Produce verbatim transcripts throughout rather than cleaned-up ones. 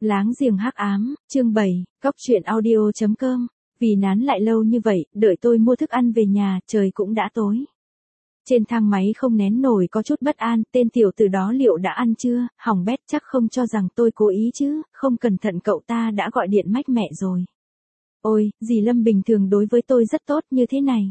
Láng giềng hắc ám, chương bảy, cóc truyện audio chấm com. Vì nán lại lâu như vậy, đợi tôi mua thức ăn về nhà, trời cũng đã tối. Trên thang máy không nén nổi có chút bất an, tên tiểu tử đó liệu đã ăn chưa, hỏng bét chắc không cho rằng tôi cố ý chứ, không cẩn thận cậu ta đã gọi điện mách mẹ rồi. Ôi, dì Lâm bình thường đối với tôi rất tốt như thế này.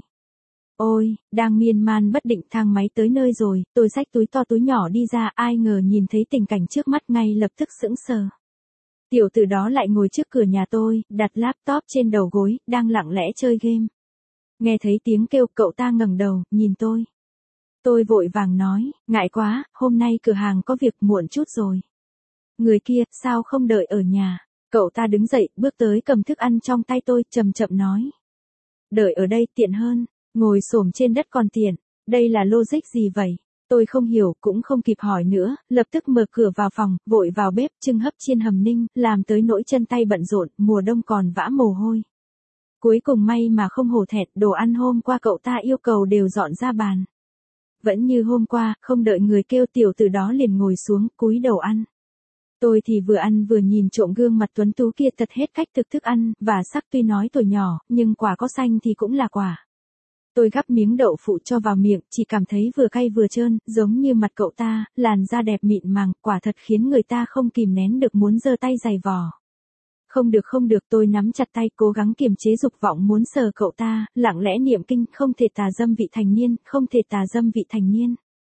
Ôi, đang miên man bất định thang máy tới nơi rồi, tôi xách túi to túi nhỏ đi ra, ai ngờ nhìn thấy tình cảnh trước mắt ngay lập tức sững sờ. Tiểu tử đó lại ngồi trước cửa nhà tôi, đặt laptop trên đầu gối, đang lặng lẽ chơi game. Nghe thấy tiếng kêu cậu ta ngẩng đầu, nhìn tôi. Tôi vội vàng nói, ngại quá, hôm nay cửa hàng có việc muộn chút rồi. Người kia, sao không đợi ở nhà? Cậu ta đứng dậy, bước tới cầm thức ăn trong tay tôi, chậm chậm nói. Đợi ở đây tiện hơn, ngồi xổm trên đất còn tiện, đây là logic gì vậy? Tôi không hiểu, cũng không kịp hỏi nữa, lập tức mở cửa vào phòng, vội vào bếp, trưng hấp chiên hầm ninh, làm tới nỗi chân tay bận rộn, mùa đông còn vã mồ hôi. Cuối cùng may mà không hổ thẹn, đồ ăn hôm qua cậu ta yêu cầu đều dọn ra bàn. Vẫn như hôm qua, không đợi người kêu tiểu tử đó liền ngồi xuống, cúi đầu ăn. Tôi thì vừa ăn vừa nhìn trộm gương mặt tuấn tú kia thật hết cách thực thức ăn, và sắc tuy nói tuổi nhỏ, nhưng quả có xanh thì cũng là quả. Tôi gắp miếng đậu phụ cho vào miệng, chỉ cảm thấy vừa cay vừa trơn, giống như mặt cậu ta, làn da đẹp mịn màng, quả thật khiến người ta không kìm nén được muốn giơ tay giày vò. Không được không được, tôi nắm chặt tay cố gắng kiềm chế dục vọng muốn sờ cậu ta, lặng lẽ niệm kinh, không thể tà dâm vị thành niên, không thể tà dâm vị thành niên.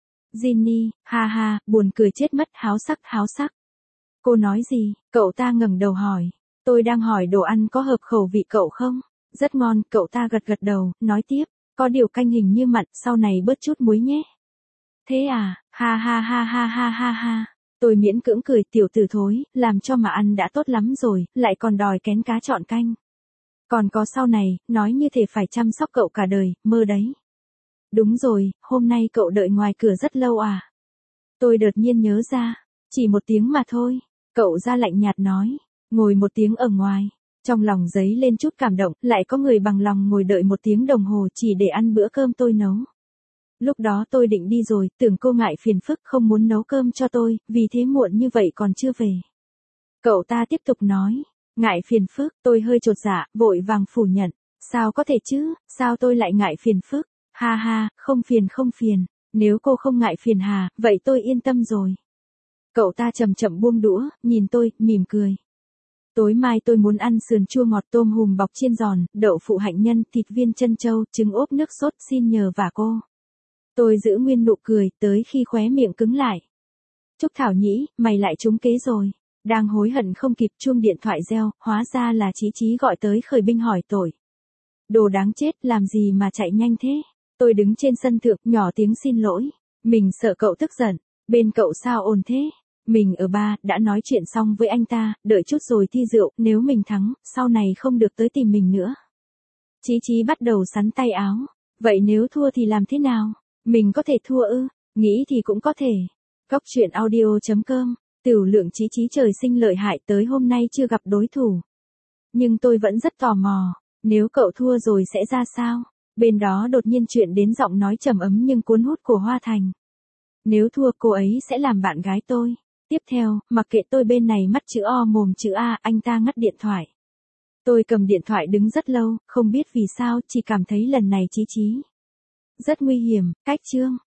Ginny, ha ha, buồn cười chết mất, háo sắc, háo sắc. Cô nói gì? Cậu ta ngẩng đầu hỏi. Tôi đang hỏi đồ ăn có hợp khẩu vị cậu không? Rất ngon, cậu ta gật gật đầu, nói tiếp. Có điều canh hình như mặn, sau này bớt chút muối nhé. Thế à, ha ha ha ha ha ha ha. Tôi miễn cưỡng cười, tiểu tử thối, làm cho mà ăn đã tốt lắm rồi, lại còn đòi kén cá chọn canh. Còn có sau này, nói như thể phải chăm sóc cậu cả đời, mơ đấy. Đúng rồi, hôm nay cậu đợi ngoài cửa rất lâu à? Tôi đột nhiên nhớ ra, chỉ một tiếng mà thôi. Cậu ra lạnh nhạt nói, ngồi một tiếng ở ngoài. Trong lòng dấy lên chút cảm động, lại có người bằng lòng ngồi đợi một tiếng đồng hồ chỉ để ăn bữa cơm tôi nấu. Lúc đó tôi định đi rồi, tưởng cô ngại phiền phức không muốn nấu cơm cho tôi, vì thế muộn như vậy còn chưa về. Cậu ta tiếp tục nói, ngại phiền phức, tôi hơi chột dạ, vội vàng phủ nhận. Sao có thể chứ, sao tôi lại ngại phiền phức? Ha ha, không phiền không phiền, nếu cô không ngại phiền hà, vậy tôi yên tâm rồi. Cậu ta chậm chậm buông đũa, nhìn tôi, mỉm cười. Tối mai tôi muốn ăn sườn chua ngọt tôm hùm bọc chiên giòn, đậu phụ hạnh nhân, thịt viên trân châu, trứng ốp nước sốt, xin nhờ vả cô. Tôi giữ nguyên nụ cười, tới khi khóe miệng cứng lại. Trúc Thảo Nhĩ, mày lại trúng kế rồi. Đang hối hận không kịp, chuông điện thoại reo, hóa ra là Chí Chí gọi tới khởi binh hỏi tội. Đồ đáng chết, làm gì mà chạy nhanh thế? Tôi đứng trên sân thượng, nhỏ tiếng xin lỗi. Mình sợ cậu tức giận. Bên cậu sao ồn thế? Mình ở ba, đã nói chuyện xong với anh ta, đợi chút rồi thi rượu, nếu mình thắng, sau này không được tới tìm mình nữa. Chí Chí bắt đầu sắn tay áo. Vậy nếu thua thì làm thế nào? Mình có thể thua ư? Nghĩ thì cũng có thể. Cóc truyện audio chấm com. Tửu lượng Chí Chí trời sinh lợi hại, tới hôm nay chưa gặp đối thủ. Nhưng tôi vẫn rất tò mò, nếu cậu thua rồi sẽ ra sao? Bên đó đột nhiên chuyện đến giọng nói trầm ấm nhưng cuốn hút của Hoa Thành. Nếu thua cô ấy sẽ làm bạn gái tôi. Tiếp theo, mặc kệ tôi bên này mắt chữ O mồm chữ A, anh ta ngắt điện thoại. Tôi cầm điện thoại đứng rất lâu, không biết vì sao, chỉ cảm thấy lần này Chí Chí rất nguy hiểm. Cách chương.